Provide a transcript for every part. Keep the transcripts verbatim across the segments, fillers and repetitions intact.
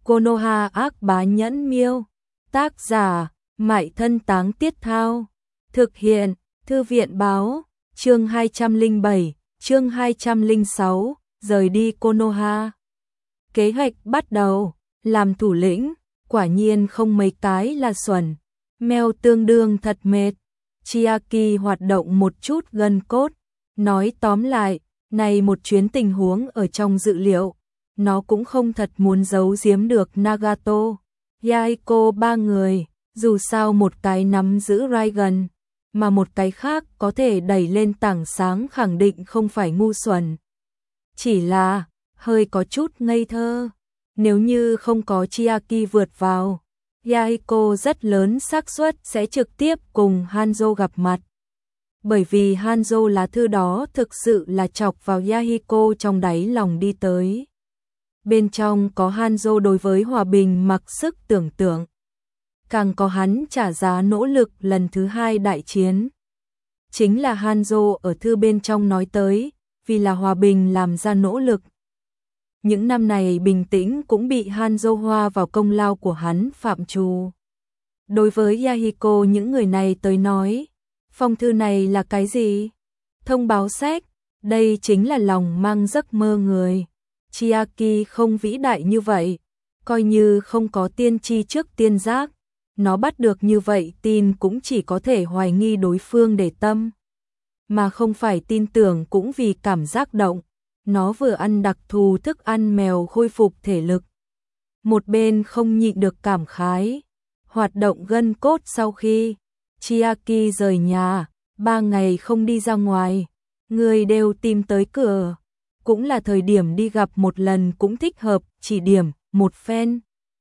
Konoha ác bá nhẫn miêu. Tác giả, Mại Thân Táng Tiết Thao. Thực hiện, Thư viện báo, chương hai trăm lẻ bảy, chương hai trăm lẻ sáu, rời đi Konoha. Kế hoạch bắt đầu, làm thủ lĩnh, quả nhiên không mấy cái là xuẩn. Mèo tương đương thật mệt. Chiaki hoạt động một chút gân cốt, nói tóm lại, này một chuyến tình huống ở trong dự liệu, nó cũng không thật muốn giấu giếm được Nagato, Yaiko ba người, dù sao một cái nắm giữ Raigan, mà một cái khác có thể đẩy lên tảng sáng khẳng định không phải ngu xuẩn. Chỉ là, hơi có chút ngây thơ, nếu như không có Chiaki vượt vào, Yaiko rất lớn xác suất sẽ trực tiếp cùng Hanzo gặp mặt. Bởi vì Hanzo lá thư đó thực sự là chọc vào Yahiko trong đáy lòng đi tới. Bên trong có Hanzo đối với hòa bình mặc sức tưởng tượng. Càng có hắn trả giá nỗ lực lần thứ hai đại chiến. Chính là Hanzo ở thư bên trong nói tới, vì là hòa bình làm ra nỗ lực. Những năm này bình tĩnh cũng bị Hanzo hoa vào công lao của hắn phạm trù. Đối với Yahiko những người này tới nói, phong thư này là cái gì? Thông báo sách, đây chính là lòng mang giấc mơ người. Chiaki không vĩ đại như vậy, coi như không có tiên tri trước tiên giác, nó bắt được như vậy tin cũng chỉ có thể hoài nghi đối phương để tâm, mà không phải tin tưởng cũng vì cảm giác động. Nó vừa ăn đặc thù thức ăn mèo khôi phục thể lực. Một bên không nhịn được cảm khái, hoạt động gân cốt sau khi Chiaki rời nhà, ba ngày không đi ra ngoài, người đều tìm tới cửa. Cũng là thời điểm đi gặp một lần cũng thích hợp, chỉ điểm, một phen.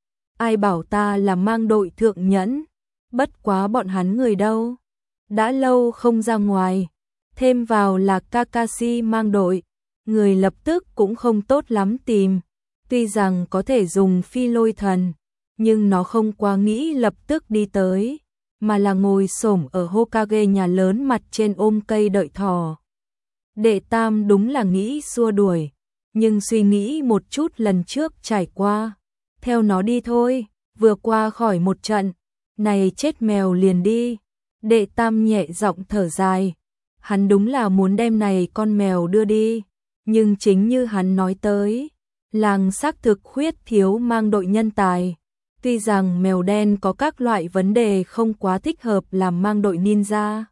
Ai bảo ta là mang đội thượng nhẫn, bất quá bọn hắn người đâu. Đã lâu không ra ngoài, thêm vào là Kakashi mang đội, người lập tức cũng không tốt lắm tìm. Tuy rằng có thể dùng phi lôi thần, nhưng nó không quá nghĩ lập tức đi tới, mà là ngồi xổm ở Hokage nhà lớn mặt trên ôm cây đợi thỏ. Đệ Tam đúng là nghĩ xua đuổi, nhưng suy nghĩ một chút lần trước trải qua, theo nó đi thôi, vừa qua khỏi một trận, này chết mèo liền đi. Đệ Tam nhẹ giọng thở dài, hắn đúng là muốn đem này con mèo đưa đi, nhưng chính như hắn nói tới, làng xác thực khuyết thiếu mang đội nhân tài. Tuy rằng mèo đen có các loại vấn đề không quá thích hợp làm mang đội ninja,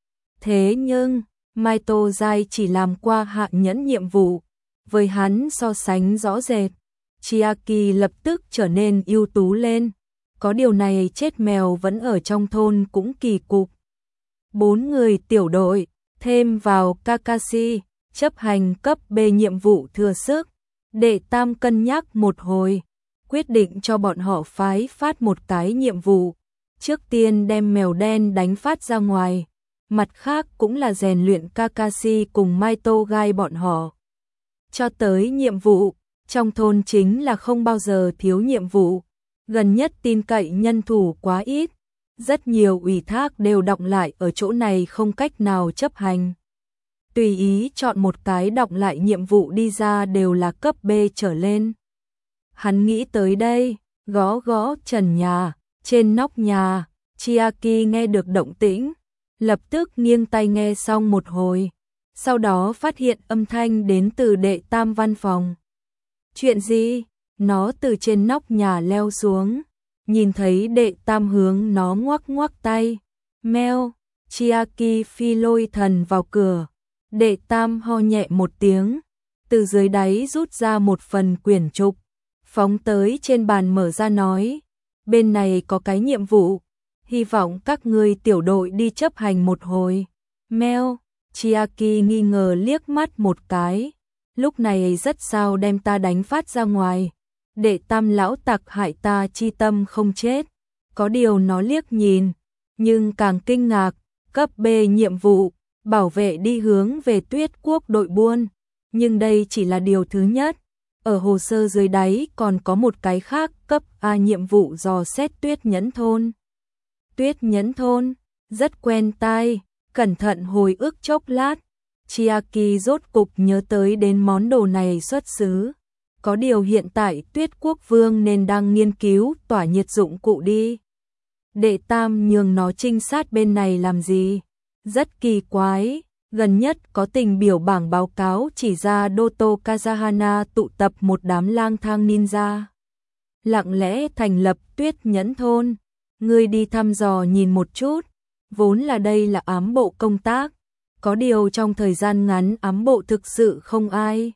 thế nhưng Maito Dai chỉ làm qua hạ nhẫn nhiệm vụ, với hắn so sánh rõ rệt, Chiaki lập tức trở nên ưu tú lên. Có điều này chết mèo vẫn ở trong thôn cũng kỳ cục. Bốn người tiểu đội, thêm vào Kakashi, chấp hành cấp B nhiệm vụ thừa sức. Đệ Tam cân nhắc một hồi, quyết định cho bọn họ phái phát một cái nhiệm vụ. Trước tiên đem mèo đen đánh phát ra ngoài. Mặt khác cũng là rèn luyện Kakashi cùng Maito Gai bọn họ. Cho tới nhiệm vụ, trong thôn chính là không bao giờ thiếu nhiệm vụ. Gần nhất tin cậy nhân thủ quá ít, rất nhiều ủy thác đều đọng lại ở chỗ này không cách nào chấp hành. Tùy ý chọn một cái đọng lại nhiệm vụ đi ra đều là cấp B trở lên. Hắn nghĩ tới đây, gõ gõ trần nhà, trên nóc nhà, Chiaki nghe được động tĩnh. Lập tức nghiêng tai nghe xong một hồi, sau đó phát hiện âm thanh đến từ Đệ Tam văn phòng. Chuyện gì? Nó từ trên nóc nhà leo xuống, nhìn thấy Đệ Tam hướng nó ngoắc ngoắc tay. Meo, Chiaki phi lôi thần vào cửa. Đệ Tam ho nhẹ một tiếng, từ dưới đáy rút ra một phần quyển trục, phóng tới trên bàn mở ra nói, bên này có cái nhiệm vụ. Hy vọng các ngươi tiểu đội đi chấp hành một hồi. Meo, Chiaki nghi ngờ liếc mắt một cái. Lúc này rất sao đem ta đánh phát ra ngoài. Đệ Tam lão tặc hại ta chi tâm không chết. Có điều nó liếc nhìn, nhưng càng kinh ngạc. Cấp B nhiệm vụ, bảo vệ đi hướng về Tuyết Quốc đội buôn. Nhưng đây chỉ là điều thứ nhất. Ở hồ sơ dưới đáy còn có một cái khác, cấp A nhiệm vụ dò xét Tuyết Nhẫn thôn. Tuyết Nhẫn thôn, rất quen tai, cẩn thận hồi ức chốc lát, Chiaki rốt cục nhớ tới đến món đồ này xuất xứ. Có điều hiện tại Tuyết Quốc Vương nên đang nghiên cứu tỏa nhiệt dụng cụ đi. Đệ Tam nhường nó trinh sát bên này làm gì? Rất kỳ quái, gần nhất có tình biểu bảng báo cáo chỉ ra Doto Kazahana tụ tập một đám lang thang ninja. Lặng lẽ thành lập Tuyết Nhẫn Thôn, ngươi đi thăm dò nhìn một chút, vốn là đây là ám bộ công tác, có điều trong thời gian ngắn ám bộ thực sự không ai.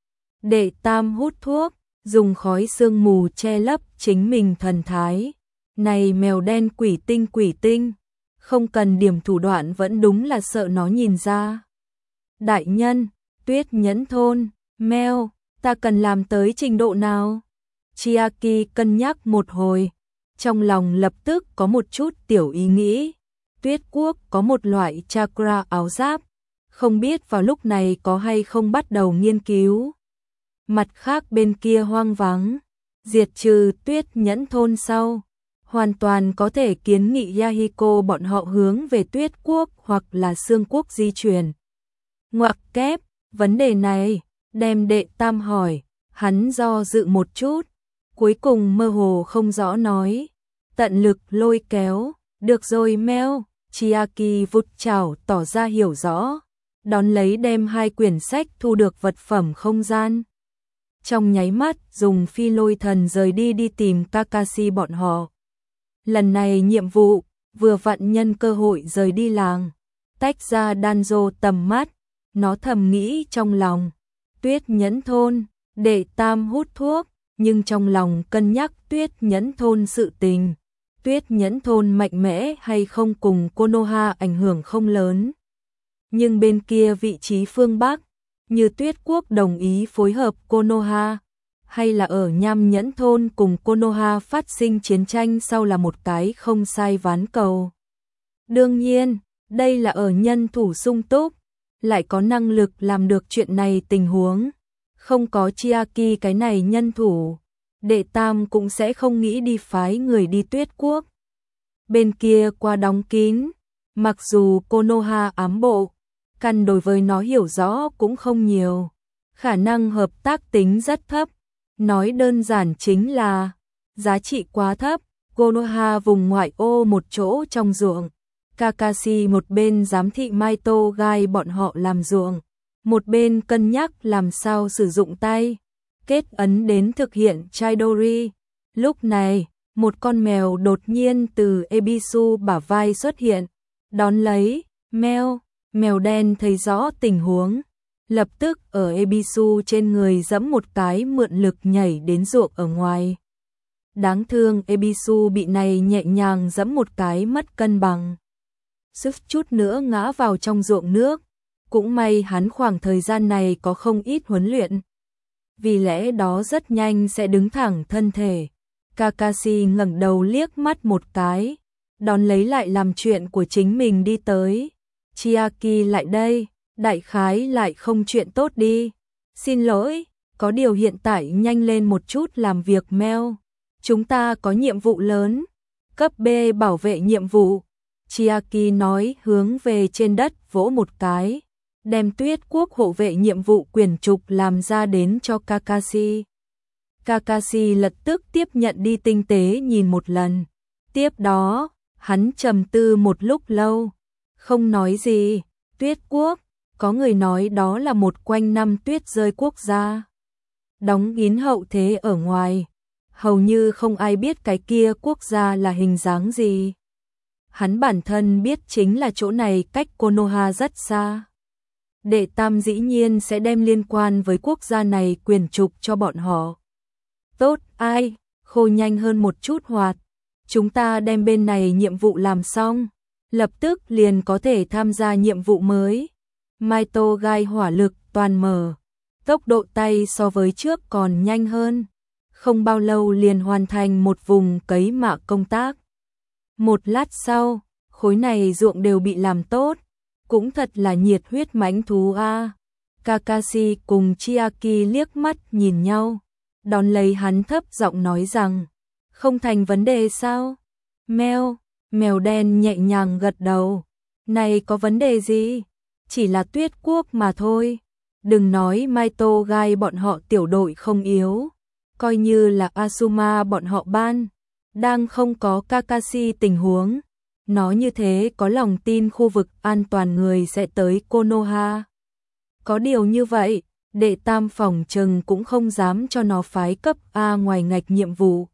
Đệ Tam hút thuốc, dùng khói sương mù che lấp chính mình thần thái. Này mèo đen quỷ tinh quỷ tinh, không cần điểm thủ đoạn vẫn đúng là sợ nó nhìn ra. Đại nhân, Tuyết Nhẫn Thôn, mèo, ta cần làm tới trình độ nào? Chiaki cân nhắc một hồi, trong lòng lập tức có một chút tiểu ý nghĩ. Tuyết Quốc có một loại chakra áo giáp, không biết vào lúc này có hay không bắt đầu nghiên cứu. Mặt khác bên kia hoang vắng, diệt trừ Tuyết Nhẫn Thôn sau, hoàn toàn có thể kiến nghị Yahiko bọn họ hướng về Tuyết Quốc hoặc là Sương Quốc di chuyển. Ngoặc kép, vấn đề này, đem Đệ Tam hỏi, hắn do dự một chút, cuối cùng mơ hồ không rõ nói, tận lực lôi kéo, được rồi meo, Chiaki vụt chảo tỏ ra hiểu rõ, đón lấy đem hai quyển sách thu được vật phẩm không gian. Trong nháy mắt dùng phi lôi thần rời đi đi tìm Kakashi bọn họ. Lần này nhiệm vụ, vừa vặn nhân cơ hội rời đi làng, tách ra Danzo tầm mắt, nó thầm nghĩ trong lòng. Tuyết Nhẫn Thôn, Đệ Tam hút thuốc, nhưng trong lòng cân nhắc Tuyết Nhẫn Thôn sự tình. Tuyết Nhẫn Thôn mạnh mẽ hay không cùng Konoha ảnh hưởng không lớn. Nhưng bên kia vị trí phương Bắc, như Tuyết Quốc đồng ý phối hợp Konoha, hay là ở Nham Nhẫn Thôn cùng Konoha phát sinh chiến tranh sau là một cái không sai ván cầu. Đương nhiên, đây là ở nhân thủ sung túc, lại có năng lực làm được chuyện này tình huống. Không có Chiaki cái này nhân thủ, Đệ Tam cũng sẽ không nghĩ đi phái người đi Tuyết Quốc. Bên kia qua đóng kín, mặc dù Konoha ám bộ, căn đối với nó hiểu rõ cũng không nhiều, khả năng hợp tác tính rất thấp. Nói đơn giản chính là giá trị quá thấp. Konoha vùng ngoại ô một chỗ trong ruộng, Kakashi một bên giám thị Maito gai bọn họ làm ruộng, một bên cân nhắc làm sao sử dụng tay kết ấn đến thực hiện Chidori. Lúc này, một con mèo đột nhiên từ Ebisu bả vai xuất hiện, đón lấy, mèo, mèo đen thấy rõ tình huống, lập tức ở Ebisu trên người giẫm một cái mượn lực nhảy đến ruộng ở ngoài. Đáng thương Ebisu bị này nhẹ nhàng giẫm một cái mất cân bằng, suýt chút nữa ngã vào trong ruộng nước. Cũng may hắn khoảng thời gian này có không ít huấn luyện, vì lẽ đó rất nhanh sẽ đứng thẳng thân thể. Kakashi ngẩng đầu liếc mắt một cái, đón lấy lại làm chuyện của chính mình đi tới. Chiaki lại đây, đại khái lại không chuyện tốt đi. Xin lỗi, có điều hiện tại nhanh lên một chút làm việc meo. Chúng ta có nhiệm vụ lớn, cấp B bảo vệ nhiệm vụ. Chiaki nói hướng về trên đất vỗ một cái, đem Tuyết Quốc hộ vệ nhiệm vụ quyển trục làm ra đến cho Kakashi. Kakashi lập tức tiếp nhận đi tinh tế nhìn một lần. Tiếp đó, hắn trầm tư một lúc lâu, không nói gì. Tuyết Quốc, có người nói đó là một quanh năm tuyết rơi quốc gia. Đóng kín hậu thế ở ngoài, hầu như không ai biết cái kia quốc gia là hình dáng gì. Hắn bản thân biết chính là chỗ này cách Konoha rất xa. Đệ Tam dĩ nhiên sẽ đem liên quan với quốc gia này quyền trục cho bọn họ. Tốt, ai, khô nhanh hơn một chút hoạt. Chúng ta đem bên này nhiệm vụ làm xong, lập tức liền có thể tham gia nhiệm vụ mới. Maito gai hỏa lực toàn mở, tốc độ tay so với trước còn nhanh hơn. Không bao lâu liền hoàn thành một vùng cấy mạ công tác. Một lát sau, khối này ruộng đều bị làm tốt. Cũng thật là nhiệt huyết mãnh thú a. À. Kakashi cùng Chiaki liếc mắt nhìn nhau, đón lấy hắn thấp giọng nói rằng, không thành vấn đề sao? Mèo, mèo đen nhẹ nhàng gật đầu, này có vấn đề gì? Chỉ là Tuyết Quốc mà thôi. Đừng nói Maito Gai bọn họ tiểu đội không yếu, coi như là Asuma bọn họ ban, đang không có Kakashi tình huống, nó như thế có lòng tin khu vực an toàn người sẽ tới Konoha. Có điều như vậy, đệ tam phòng trừng cũng không dám cho nó phái cấp A ngoài ngạch nhiệm vụ.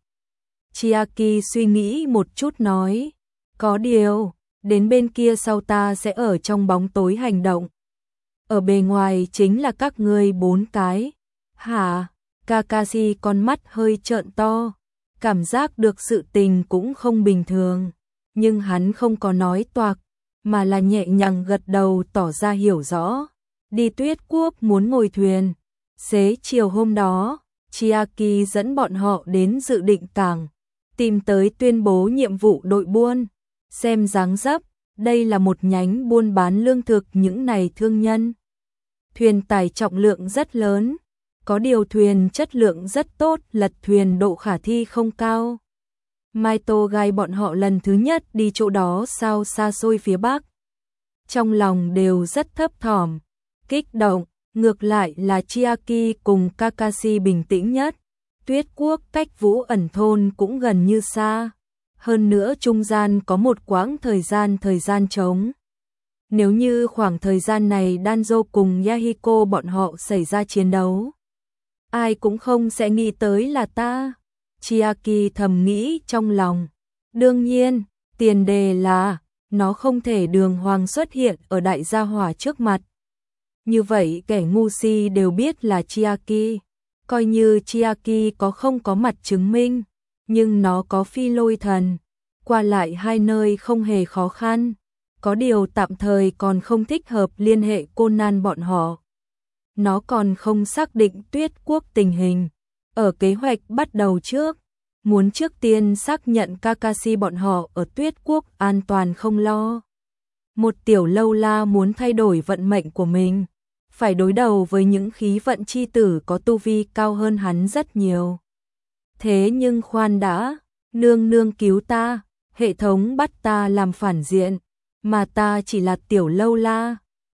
Chiaki suy nghĩ một chút nói, có điều, đến bên kia sau ta sẽ ở trong bóng tối hành động. Ở bề ngoài chính là các ngươi bốn cái. Hả? Kakashi con mắt hơi trợn to, cảm giác được sự tình cũng không bình thường, nhưng hắn không có nói toạc, mà là nhẹ nhàng gật đầu tỏ ra hiểu rõ. Đi Tuyết Quốc muốn ngồi thuyền. Xế chiều hôm đó, Chiaki dẫn bọn họ đến dự định cảng, tìm tới tuyên bố nhiệm vụ đội buôn. Xem dáng dấp, đây là một nhánh buôn bán lương thực những này thương nhân. Thuyền tải trọng lượng rất lớn, có điều thuyền chất lượng rất tốt, lật thuyền độ khả thi không cao. Maito Gai bọn họ lần thứ nhất đi chỗ đó sao xa xôi phía Bắc. Trong lòng đều rất thấp thỏm, kích động, ngược lại là Chiaki cùng Kakashi bình tĩnh nhất. Tuyết Quốc cách Vũ Ẩn thôn cũng gần như xa, hơn nữa trung gian có một quãng thời gian thời gian trống. Nếu như khoảng thời gian này Danzo cùng Yahiko bọn họ xảy ra chiến đấu, ai cũng không sẽ nghĩ tới là ta. Chiaki thầm nghĩ trong lòng. Đương nhiên, tiền đề là nó không thể đường hoàng xuất hiện ở đại gia hỏa trước mặt. Như vậy kẻ ngu si đều biết là Chiaki. Coi như Chiaki có không có mặt chứng minh, nhưng nó có phi lôi thần, qua lại hai nơi không hề khó khăn. Có điều tạm thời còn không thích hợp liên hệ Conan bọn họ. Nó còn không xác định Tuyết Quốc tình hình. Ở kế hoạch bắt đầu trước, muốn trước tiên xác nhận Kakashi bọn họ ở Tuyết Quốc an toàn không lo. Một tiểu lâu la muốn thay đổi vận mệnh của mình, phải đối đầu với những khí vận chi tử có tu vi cao hơn hắn rất nhiều. Thế nhưng khoan đã, nương nương cứu ta, hệ thống bắt ta làm phản diện, mà ta chỉ là tiểu lâu la,